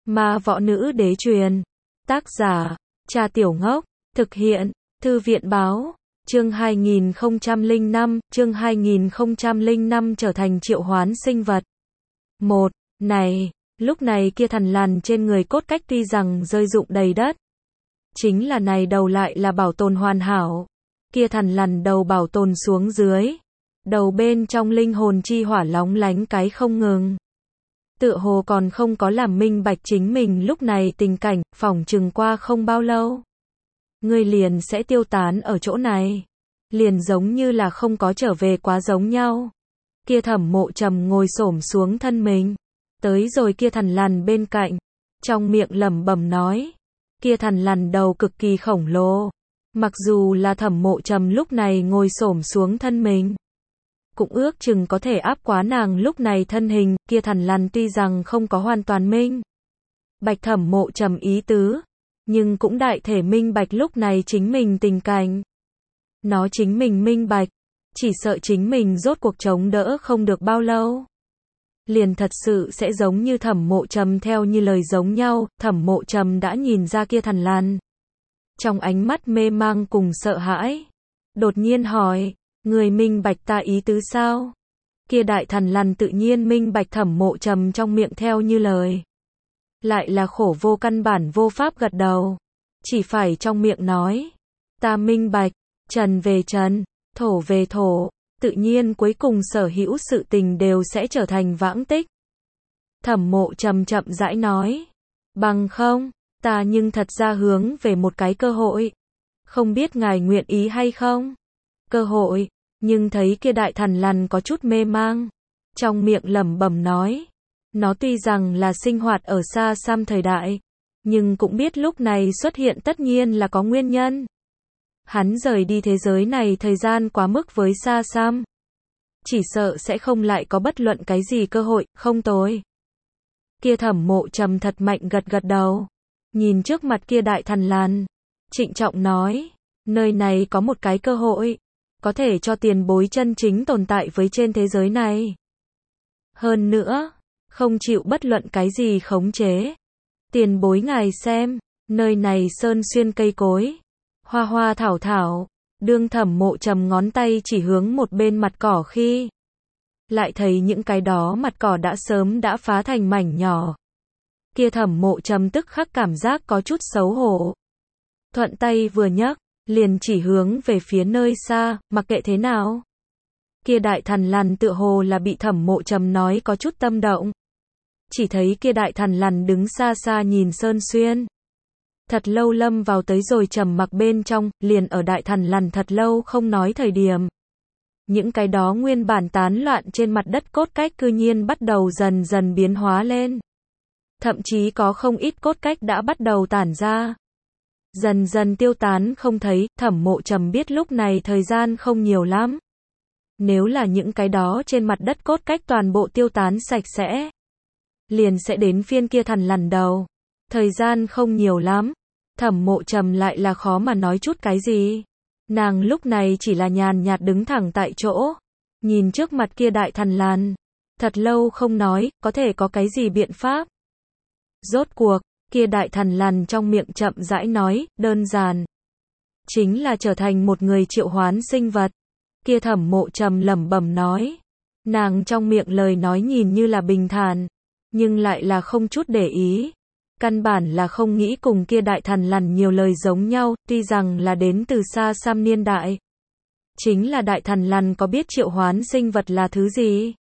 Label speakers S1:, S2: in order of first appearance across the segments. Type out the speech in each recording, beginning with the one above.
S1: Ma Võ Nữ Đế truyền. Tác giả, Cha Tiểu Ngốc. Thực hiện, Thư viện Báo. Chương 2005, chương 2005 trở thành triệu hoán sinh vật. Này, lúc này kia thằn lằn trên người cốt cách tuy rằng rơi rụng đầy đất. Chính là này đầu lại là bảo tồn hoàn hảo. Kia thằn lằn đầu bảo tồn xuống dưới. Đầu bên trong linh hồn chi hỏa lóng lánh cái không ngừng. Tựa hồ còn không có làm minh bạch chính mình lúc này tình cảnh, phỏng chừng qua không bao lâu. Người liền sẽ tiêu tán ở chỗ này. Liền giống như là không có trở về quá giống nhau. Kia Thẩm Mộ Trầm ngồi xổm xuống thân mình. Tới rồi kia thằn lằn bên cạnh. Trong miệng lẩm bẩm nói. Kia thằn lằn đầu cực kỳ khổng lồ. Mặc dù là Thẩm Mộ Trầm lúc này ngồi xổm xuống thân mình. Cũng ước chừng có thể áp quá nàng lúc này thân hình, kia thằn lằn tuy rằng không có hoàn toàn minh bạch Thẩm Mộ Trầm ý tứ, nhưng cũng đại thể minh bạch lúc này chính mình tình cảnh. Nó chính mình minh bạch, chỉ sợ chính mình rốt cuộc chống đỡ không được bao lâu. Liền thật sự sẽ giống như Thẩm Mộ Trầm theo như lời giống nhau, Thẩm Mộ Trầm đã nhìn ra kia thằn lằn. Trong ánh mắt mê mang cùng sợ hãi. Đột nhiên hỏi. Người minh bạch ta ý tứ sao? Kia đại thằn lằn tự nhiên minh bạch Thẩm Mộ Trầm trong miệng theo như lời. Lại là khổ vô căn bản vô pháp gật đầu. Chỉ phải trong miệng nói. Ta minh bạch, trần về trần, thổ về thổ, tự nhiên cuối cùng sở hữu sự tình đều sẽ trở thành vãng tích. Thẩm Mộ Trầm chậm rãi nói. Bằng không, ta nhưng thật ra hướng về một cái cơ hội. Không biết ngài nguyện ý hay không? Cơ hội, nhưng thấy kia đại thằn lằn có chút mê mang. Trong miệng lẩm bẩm nói. Nó tuy rằng là sinh hoạt ở xa xăm thời đại, nhưng cũng biết lúc này xuất hiện tất nhiên là có nguyên nhân. Hắn rời đi thế giới này thời gian quá mức với xa xăm. Chỉ sợ sẽ không lại có bất luận cái gì cơ hội, không tồi. Kia Thẩm Mộ Trầm thật mạnh gật gật đầu. Nhìn trước mặt kia đại thằn lằn, trịnh trọng nói. Nơi này có một cái cơ hội. Có thể cho tiền bối chân chính tồn tại với trên thế giới này. Hơn nữa, không chịu bất luận cái gì khống chế. Tiền bối ngài xem, nơi này sơn xuyên cây cối, hoa hoa thảo thảo, đương Thẩm Mộ Trầm ngón tay chỉ hướng một bên mặt cỏ khi. Lại thấy những cái đó mặt cỏ đã sớm đã phá thành mảnh nhỏ. Kia Thẩm Mộ Trầm tức khắc cảm giác có chút xấu hổ. Thuận tay vừa nhấc. Liền chỉ hướng về phía nơi xa, mặc kệ thế nào. Kia đại thằn lằn tựa hồ là bị Thẩm Mộ Trầm nói có chút tâm động. Chỉ thấy kia đại thằn lằn đứng xa xa nhìn sơn xuyên. Thật lâu lâm vào tới rồi trầm mặc bên trong, liền ở đại thằn lằn thật lâu không nói thời điểm. Những cái đó nguyên bản tán loạn trên mặt đất cốt cách cư nhiên bắt đầu dần dần biến hóa lên. Thậm chí có không ít cốt cách đã bắt đầu tản ra. Dần dần tiêu tán không thấy, Thẩm Mộ Trầm biết lúc này thời gian không nhiều lắm. Nếu là những cái đó trên mặt đất cốt cách toàn bộ tiêu tán sạch sẽ, liền sẽ đến phiên kia thằn lằn đầu. Thời gian không nhiều lắm. Thẩm Mộ Trầm lại là khó mà nói chút cái gì. Nàng lúc này chỉ là nhàn nhạt đứng thẳng tại chỗ, nhìn trước mặt kia đại thằn lằn. Thật lâu không nói, có thể có cái gì biện pháp. Rốt cuộc, kia đại thằn lằn trong miệng chậm rãi nói, đơn giản. Chính là trở thành một người triệu hoán sinh vật. Kia Thẩm Mộ Trầm lẩm bẩm nói. Nàng trong miệng lời nói nhìn như là bình thản, nhưng lại là không chút để ý. Căn bản là không nghĩ cùng kia đại thằn lằn nhiều lời giống nhau, tuy rằng là đến từ xa xăm niên đại. Chính là đại thằn lằn có biết triệu hoán sinh vật là thứ gì?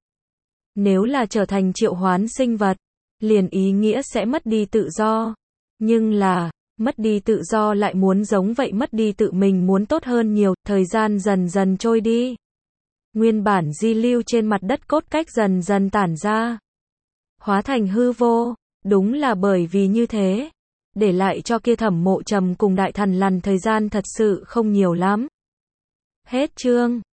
S1: Nếu là trở thành triệu hoán sinh vật, liền ý nghĩa sẽ mất đi tự do. Nhưng là, mất đi tự do lại muốn giống vậy mất đi tự mình muốn tốt hơn nhiều, thời gian dần dần trôi đi. Nguyên bản di lưu trên mặt đất cốt cách dần dần tản ra. Hóa thành hư vô, đúng là bởi vì như thế. Để lại cho kia Thẩm Mộ Trầm cùng đại thằn lằn thời gian thật sự không nhiều lắm. Hết chương.